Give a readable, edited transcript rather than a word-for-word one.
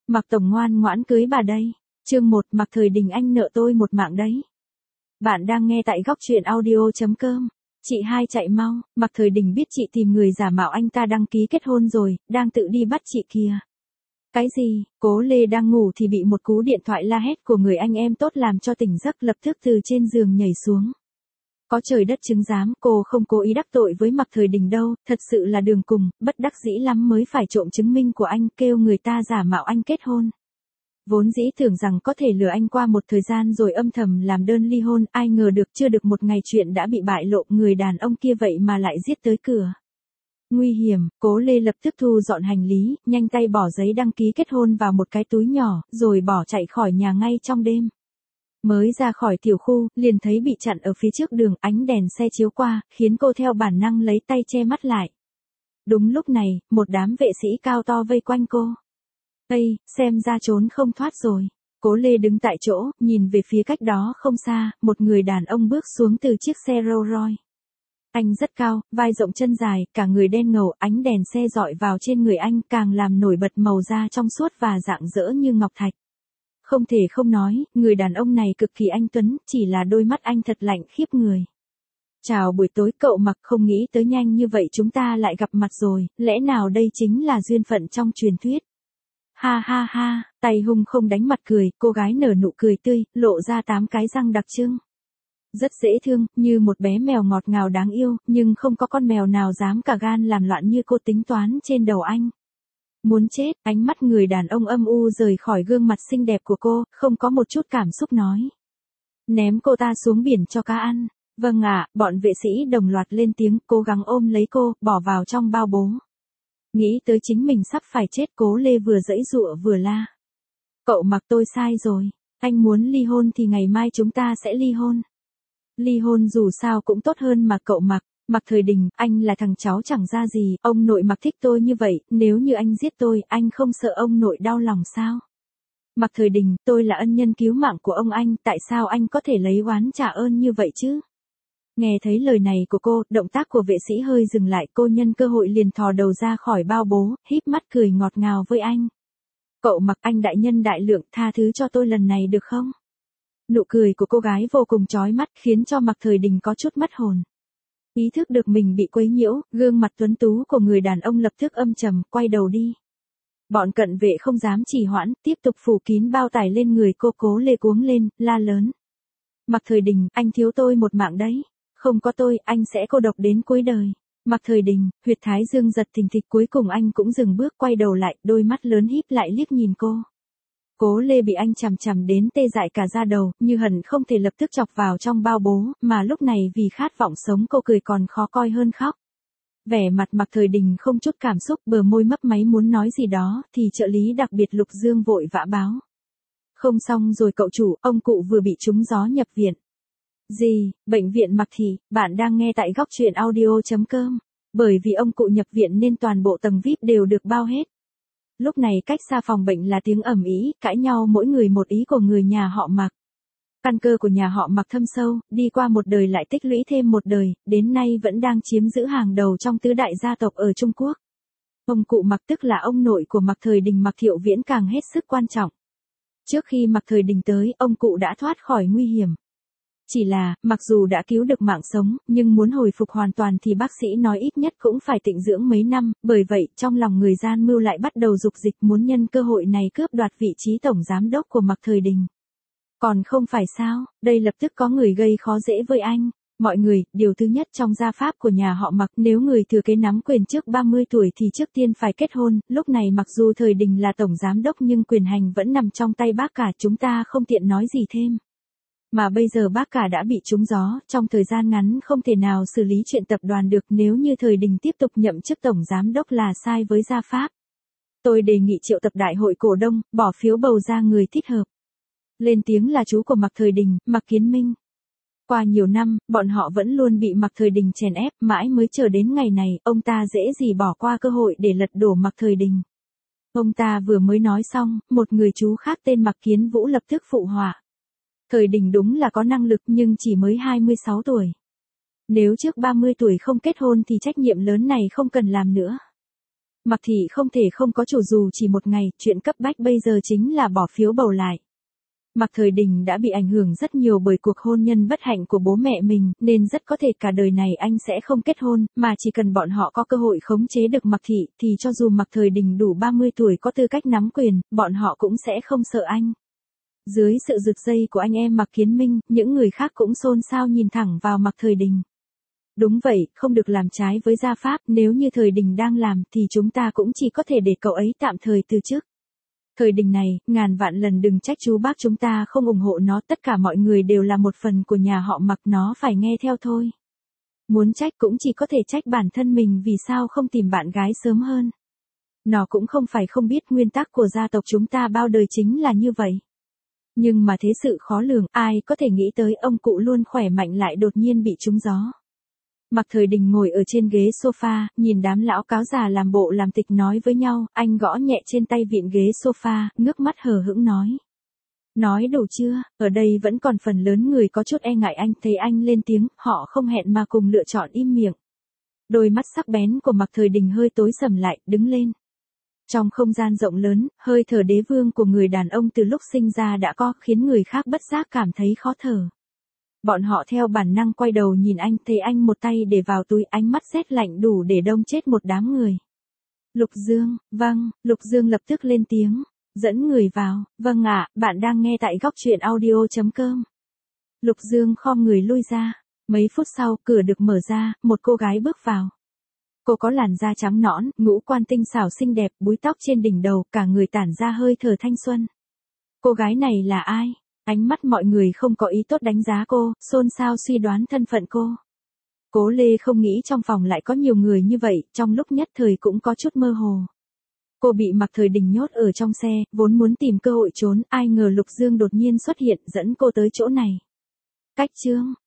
Mạc Tổng ngoan ngoãn cưới bà đây. Chương 1, Mạc Thời Đình anh nợ tôi một mạng đấy. Bạn đang nghe tại góc truyện audio.com. Chị hai chạy mau, Mạc Thời Đình biết chị tìm người giả mạo anh ta đăng ký kết hôn rồi, đang tự đi bắt chị kìa. Cái gì? Cố Lê đang ngủ thì bị một cú điện thoại la hét của người anh em tốt làm cho tỉnh giấc, lập tức từ trên giường nhảy xuống. Có trời đất chứng giám, cô không cố ý đắc tội với Mạc Thời Đình đâu, thật sự là đường cùng, bất đắc dĩ lắm mới phải trộm chứng minh của anh, kêu người ta giả mạo anh kết hôn. Vốn dĩ tưởng rằng có thể lừa anh qua một thời gian rồi âm thầm làm đơn ly hôn, ai ngờ được chưa được một ngày chuyện đã bị bại lộ, người đàn ông kia vậy mà lại giết tới cửa. Nguy hiểm, Cố Lê lập tức thu dọn hành lý, nhanh tay bỏ giấy đăng ký kết hôn vào một cái túi nhỏ, rồi bỏ chạy khỏi nhà ngay trong đêm. Mới ra khỏi tiểu khu, liền thấy bị chặn ở phía trước đường, ánh đèn xe chiếu qua, khiến cô theo bản năng lấy tay che mắt lại. Đúng lúc này, một đám vệ sĩ cao to vây quanh cô. Ây, xem ra trốn không thoát rồi. Cố Lê đứng tại chỗ, nhìn về phía cách đó không xa, một người đàn ông bước xuống từ chiếc xe Rolls Royce. Anh rất cao, vai rộng chân dài, cả người đen ngầu, ánh đèn xe dọi vào trên người anh càng làm nổi bật màu da trong suốt và rạng rỡ như ngọc thạch. Không thể không nói, người đàn ông này cực kỳ anh tuấn, chỉ là đôi mắt anh thật lạnh khiếp người. Chào buổi tối cậu Mạc, không nghĩ tới nhanh như vậy chúng ta lại gặp mặt rồi, lẽ nào đây chính là duyên phận trong truyền thuyết. Ha ha ha, tay hung không đánh mặt cười, cô gái nở nụ cười tươi, lộ ra 8 cái răng đặc trưng. Rất dễ thương, như một bé mèo ngọt ngào đáng yêu, nhưng không có con mèo nào dám cả gan làm loạn như cô tính toán trên đầu anh. Muốn chết, ánh mắt người đàn ông âm u rời khỏi gương mặt xinh đẹp của cô, không có một chút cảm xúc nói. Ném cô ta xuống biển cho cá ăn. Vâng ạ, bọn vệ sĩ đồng loạt lên tiếng, cố gắng ôm lấy cô, bỏ vào trong bao bố. Nghĩ tới chính mình sắp phải chết, Cố Lê vừa giãy giụa vừa la. Cậu Mạc, tôi sai rồi. Anh muốn ly hôn thì ngày mai chúng ta sẽ ly hôn. Ly hôn dù sao cũng tốt hơn mà cậu Mạc. Mạc Thời Đình, anh là thằng cháu chẳng ra gì, ông nội Mạc thích tôi như vậy, nếu như anh giết tôi, anh không sợ ông nội đau lòng sao? Mạc Thời Đình, tôi là ân nhân cứu mạng của ông anh, tại sao anh có thể lấy oán trả ơn như vậy chứ? Nghe thấy lời này của cô, động tác của vệ sĩ hơi dừng lại, cô nhân cơ hội liền thò đầu ra khỏi bao bố, híp mắt cười ngọt ngào với anh. Cậu Mạc, anh đại nhân đại lượng, tha thứ cho tôi lần này được không? Nụ cười của cô gái vô cùng chói mắt, khiến cho Mạc Thời Đình có chút mất hồn. Ý thức được mình bị quấy nhiễu, gương mặt tuấn tú của người đàn ông lập tức âm trầm, quay đầu đi. Bọn cận vệ không dám trì hoãn, tiếp tục phủ kín bao tải lên người cô. Cố Lê cuống lên, la lớn. Mạc Thời Đình, anh thiếu tôi một mạng đấy. Không có tôi, anh sẽ cô độc đến cuối đời. Mạc Thời Đình, huyệt thái dương giật thình thịch, cuối cùng anh cũng dừng bước, quay đầu lại, đôi mắt lớn híp lại liếc nhìn cô. Cố Lê bị anh chằm chằm đến tê dại cả da đầu, như hận không thể lập tức chọc vào trong bao bố, mà lúc này vì khát vọng sống cô cười còn khó coi hơn khóc. Vẻ mặt Mạc Thời Đình không chút cảm xúc, bờ môi mấp máy muốn nói gì đó, thì trợ lý đặc biệt Lục Dương vội vã báo. Không xong rồi cậu chủ, ông cụ vừa bị trúng gió nhập viện. Gì, bệnh viện Mạc Thị, bạn đang nghe tại góc truyện audio.com. Bởi vì ông cụ nhập viện nên toàn bộ tầng VIP đều được bao hết. Lúc này cách xa phòng bệnh là tiếng ầm ĩ, cãi nhau mỗi người một ý của người nhà họ Mạc. Căn cơ của nhà họ Mạc thâm sâu, đi qua một đời lại tích lũy thêm một đời, đến nay vẫn đang chiếm giữ hàng đầu trong tứ đại gia tộc ở Trung Quốc. Ông cụ Mạc tức là ông nội của Mạc Thời Đình, Mạc Thiệu Viễn càng hết sức quan trọng. Trước khi Mạc Thời Đình tới, ông cụ đã thoát khỏi nguy hiểm. Chỉ là, mặc dù đã cứu được mạng sống, nhưng muốn hồi phục hoàn toàn thì bác sĩ nói ít nhất cũng phải tịnh dưỡng mấy năm, bởi vậy, trong lòng người gian mưu lại bắt đầu dục dịch muốn nhân cơ hội này cướp đoạt vị trí tổng giám đốc của Mạc Thời Đình. Còn không phải sao, đây lập tức có người gây khó dễ với anh. Mọi người, điều thứ nhất trong gia pháp của nhà họ Mạc, nếu người thừa kế nắm quyền trước 30 tuổi thì trước tiên phải kết hôn, lúc này mặc dù Thời Đình là tổng giám đốc nhưng quyền hành vẫn nằm trong tay bác cả, chúng ta không tiện nói gì thêm. Mà bây giờ bác cả đã bị trúng gió, trong thời gian ngắn không thể nào xử lý chuyện tập đoàn được, nếu như Thời Đình tiếp tục nhậm chức tổng giám đốc là sai với gia pháp. Tôi đề nghị triệu tập đại hội cổ đông, bỏ phiếu bầu ra người thích hợp. Lên tiếng là chú của Mạc Thời Đình, Mạc Kiến Minh. Qua nhiều năm, bọn họ vẫn luôn bị Mạc Thời Đình chèn ép, mãi mới chờ đến ngày này, ông ta dễ gì bỏ qua cơ hội để lật đổ Mạc Thời Đình. Ông ta vừa mới nói xong, một người chú khác tên Mạc Kiến Vũ lập tức phụ họa. Thời Đình đúng là có năng lực nhưng chỉ mới 26 tuổi. Nếu trước 30 tuổi không kết hôn thì trách nhiệm lớn này không cần làm nữa. Mạc Thị không thể không có chủ dù chỉ một ngày, chuyện cấp bách bây giờ chính là bỏ phiếu bầu lại. Mạc Thời Đình đã bị ảnh hưởng rất nhiều bởi cuộc hôn nhân bất hạnh của bố mẹ mình, nên rất có thể cả đời này anh sẽ không kết hôn, mà chỉ cần bọn họ có cơ hội khống chế được Mạc Thị, thì cho dù Mạc Thời Đình đủ 30 tuổi có tư cách nắm quyền, bọn họ cũng sẽ không sợ anh. Dưới sự giật dây của anh em Mạc Kiến Minh, những người khác cũng xôn xao nhìn thẳng vào Mạc Thời Đình. Đúng vậy, không được làm trái với gia pháp, nếu như Thời Đình đang làm thì chúng ta cũng chỉ có thể để cậu ấy tạm thời từ chức. Thời Đình này, ngàn vạn lần đừng trách chú bác chúng ta không ủng hộ nó, tất cả mọi người đều là một phần của nhà họ Mạc, nó phải nghe theo thôi. Muốn trách cũng chỉ có thể trách bản thân mình vì sao không tìm bạn gái sớm hơn. Nó cũng không phải không biết nguyên tắc của gia tộc chúng ta bao đời chính là như vậy. Nhưng mà thế sự khó lường, ai có thể nghĩ tới ông cụ luôn khỏe mạnh lại đột nhiên bị trúng gió. Mạc Thời Đình ngồi ở trên ghế sofa, nhìn đám lão cáo già làm bộ làm tịch nói với nhau, anh gõ nhẹ trên tay vịn ghế sofa, ngước mắt hờ hững nói. Nói đủ chưa, ở đây vẫn còn phần lớn người có chút e ngại anh, thấy anh lên tiếng, họ không hẹn mà cùng lựa chọn im miệng. Đôi mắt sắc bén của Mạc Thời Đình hơi tối sầm lại, đứng lên. Trong không gian rộng lớn, hơi thở đế vương của người đàn ông từ lúc sinh ra đã có, khiến người khác bất giác cảm thấy khó thở. Bọn họ theo bản năng quay đầu nhìn anh, thấy anh một tay để vào túi, ánh mắt rét lạnh đủ để đông chết một đám người. Lục Dương, vâng, Lục Dương lập tức lên tiếng, dẫn người vào, vâng ạ, bạn đang nghe tại góc truyện audio.com. Lục Dương khom người lui ra, mấy phút sau, cửa được mở ra, một cô gái bước vào. Cô có làn da trắng nõn, ngũ quan tinh xảo xinh đẹp, búi tóc trên đỉnh đầu, cả người tản ra hơi thở thanh xuân. Cô gái này là ai? Ánh mắt mọi người không có ý tốt đánh giá cô, xôn xao suy đoán thân phận cô. Cố Lê không nghĩ trong phòng lại có nhiều người như vậy, trong lúc nhất thời cũng có chút mơ hồ. Cô bị Mạc Thời Đình nhốt ở trong xe, vốn muốn tìm cơ hội trốn, ai ngờ Lục Dương đột nhiên xuất hiện dẫn cô tới chỗ này. Cách chương,